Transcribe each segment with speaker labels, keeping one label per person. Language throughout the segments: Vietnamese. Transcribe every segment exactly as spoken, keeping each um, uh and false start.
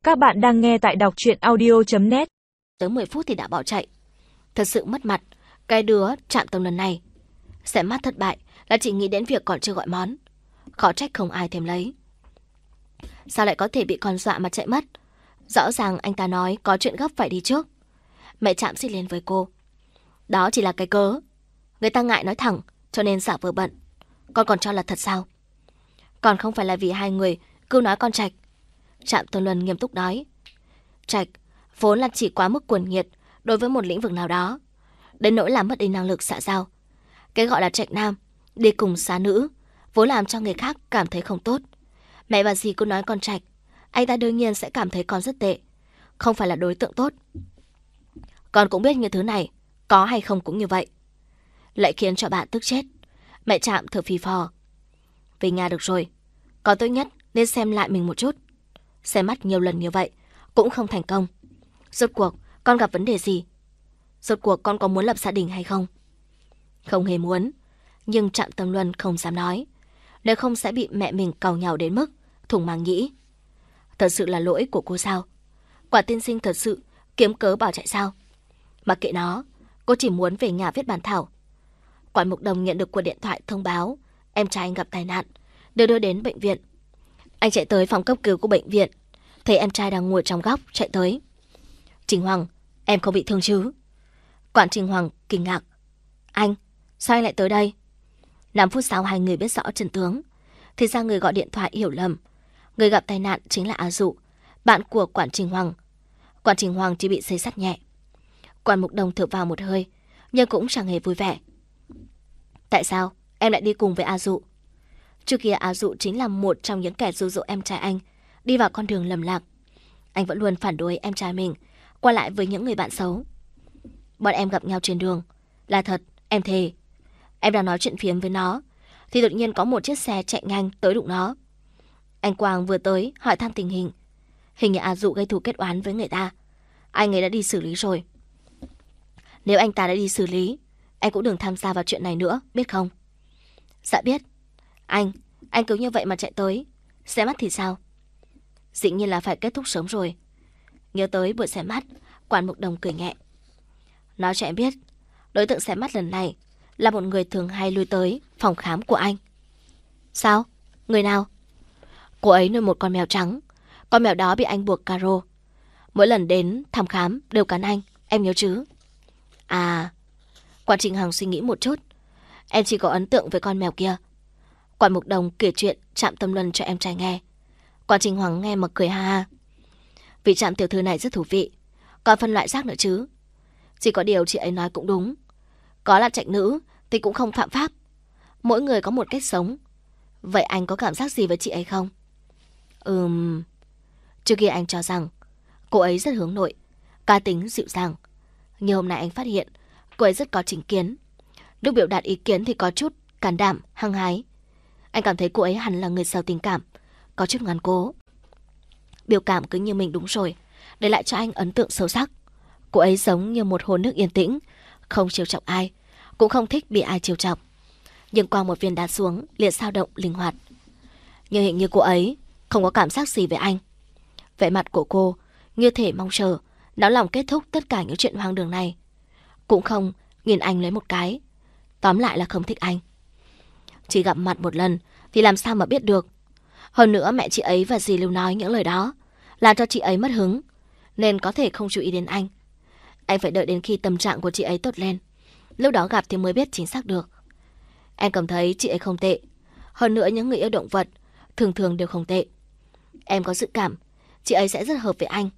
Speaker 1: Các bạn đang nghe tại đọc truyện audio chấm net.
Speaker 2: Tới mười phút thì đã bỏ chạy. Thật sự mất mặt, cái đứa chạm tông lần này. Xem mắt thất bại là chỉ nghĩ đến việc còn chưa gọi món. Khó trách không ai thèm lấy. Sao lại có thể bị con dọa mà chạy mất? Rõ ràng anh ta nói có chuyện gấp phải đi trước. Mẹ Trạm xích lên với cô. Đó chỉ là cái cớ. Người ta ngại nói thẳng, cho nên giả vờ bận. Con còn cho là thật sao? Còn không phải là vì hai người cứ nói con Trạch. Trạm Tông Luân nghiêm túc nói. Trạch vốn là chỉ quá mức cuồng nhiệt đối với một lĩnh vực nào đó, đến nỗi làm mất đi năng lực xã giao. Cái gọi là Trạch nam đi cùng xá nữ vốn làm cho người khác cảm thấy không tốt. Mẹ bà dì cứ nói con Trạch, anh ta đương nhiên sẽ cảm thấy con rất tệ, không phải là đối tượng tốt. Con cũng biết những thứ này có hay không cũng như vậy. Lại khiến cho bạn tức chết. Mẹ Trạm thở phì phò. Về nhà được rồi, con tốt nhất nên xem lại mình một chút. Xem mắt nhiều lần như vậy cũng không thành công. Rốt cuộc con gặp vấn đề gì? Rốt cuộc con có muốn lập gia đình hay không? Không hề muốn. Nhưng Trạm Tông Luân không dám nói, nếu không sẽ bị mẹ mình càu nhàu đến mức thủng màng nhĩ. Thật sự là lỗi của cô sao? Quả tiên sinh thật sự kiếm cớ bỏ chạy sao? Mặc kệ nó, cô chỉ muốn về nhà viết bản thảo. Quản Mục Đồng nhận được cuộc điện thoại thông báo em trai anh gặp tai nạn, được đưa đến bệnh viện. Anh chạy tới phòng cấp cứu của bệnh viện, thấy em trai đang ngồi trong góc, chạy tới. Trình Hoàng, em không bị thương chứ? Quản Trình Hoàng kinh ngạc. Anh, sao anh lại tới đây? năm phút sau hai người biết rõ chân tướng. Thì ra người gọi điện thoại hiểu lầm. Người gặp tai nạn chính là A Dụ, bạn của Quản Trình Hoàng. Quản Trình Hoàng chỉ bị xây sắt nhẹ. Quản Mục Đồng thở vào một hơi, nhưng cũng chẳng hề vui vẻ. Tại sao em lại đi cùng với A Dụ? Trước kia A Dụ chính là một trong những kẻ dụ dỗ em trai anh đi vào con đường lầm lạc. Anh vẫn luôn phản đối em trai mình qua lại với những người bạn xấu. Bọn em gặp nhau trên đường. Là thật, em thề. Em đang nói chuyện phiếm với nó thì đột nhiên có một chiếc xe chạy nhanh tới đụng nó. Anh Quang vừa tới hỏi thăm tình hình. Hình như A Dụ gây thù kết oán với người ta. Anh ấy đã đi xử lý rồi. Nếu anh ta đã đi xử lý, anh cũng đừng tham gia vào chuyện này nữa, biết không? Dạ biết. Anh, anh cứ như vậy mà chạy tới. Xe mắt thì sao? Dĩ nhiên là phải kết thúc sớm rồi. Nhớ tới buổi xe mắt, Quản Mục Đồng cười nhẹ. Nói cho em biết, đối tượng xe mắt lần này là một người thường hay lui tới phòng khám của anh. Sao? Người nào? Cô ấy nuôi một con mèo trắng. Con mèo đó bị anh buộc caro. Mỗi lần đến thăm khám đều cắn anh, em nhớ chứ? À, Quản Trình Hằng suy nghĩ một chút. Em chỉ có ấn tượng với con mèo kia. Quản Mục Đồng kể chuyện Trạm Tâm Luân cho em trai nghe. Quản Trình Hoàng nghe mà cười ha ha. Vị Trạm tiểu thư này rất thú vị, còn phân loại rác nữa chứ. Chỉ có điều chị ấy nói cũng đúng. Có là trạch nữ thì cũng không phạm pháp. Mỗi người có một cách sống. Vậy anh có cảm giác gì với chị ấy không? Ừm... Trước kia anh cho rằng cô ấy rất hướng nội, cá tính dịu dàng. Nhưng hôm nay anh phát hiện cô ấy rất có chính kiến. Lúc biểu đạt ý kiến thì có chút can đảm, hăng hái. Anh cảm thấy cô ấy hẳn là người giàu tình cảm, có chút ngoan cố. Biểu cảm cứ như mình đúng rồi, để lại cho anh ấn tượng sâu sắc. Cô ấy giống như một hồ nước yên tĩnh, không trêu chọc ai, cũng không thích bị ai trêu chọc. Nhưng qua một viên đá xuống liền dao động linh hoạt. Nhưng hình như cô ấy không có cảm giác gì với anh. Vẻ mặt của cô như thể mong chờ náo lòng kết thúc tất cả những chuyện hoang đường này. Cũng không nhìn anh lấy một cái. Tóm lại là không thích anh. Chỉ gặp mặt một lần thì làm sao mà biết được. Hơn nữa mẹ chị ấy và dì Lưu nói những lời đó làm cho chị ấy mất hứng, nên có thể không chú ý đến anh. Anh phải đợi đến khi tâm trạng của chị ấy tốt lên, lúc đó gặp thì mới biết chính xác được. Anh cảm thấy chị ấy không tệ. Hơn nữa những người yêu động vật thường thường đều không tệ. Em có dự cảm chị ấy sẽ rất hợp với anh.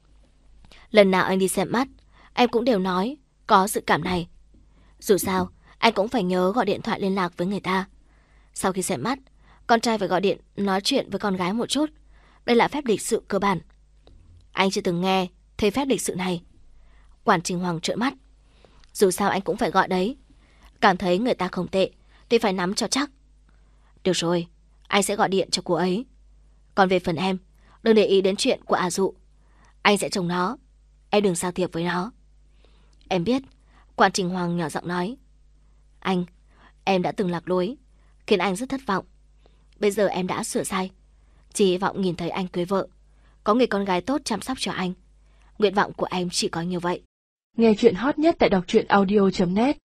Speaker 2: Lần nào anh đi xem mắt, em cũng đều nói có dự cảm này. Dù sao anh cũng phải nhớ gọi điện thoại liên lạc với người ta. Sau khi xem mắt, con trai phải gọi điện nói chuyện với con gái một chút. Đây là phép lịch sự cơ bản. Anh chưa từng nghe thấy phép lịch sự này. Quản Trình Hoàng trợn mắt. Dù sao anh cũng phải gọi đấy. Cảm thấy người ta không tệ thì phải nắm cho chắc. Được rồi, anh sẽ gọi điện cho cô ấy. Còn về phần em, đừng để ý đến chuyện của A Dụ. Anh sẽ trông nó, em đừng giao thiệp với nó. Em biết. Quản Trình Hoàng nhỏ giọng nói. Anh, em đã từng lạc lối, khiến anh rất thất vọng. Bây giờ em đã sửa sai. Chỉ hy vọng nhìn thấy anh cưới vợ, có người con gái tốt chăm sóc cho anh. Nguyện vọng của em chỉ có như vậy.
Speaker 1: Nghe chuyện hot nhất tại đọc truyện audio chấm net.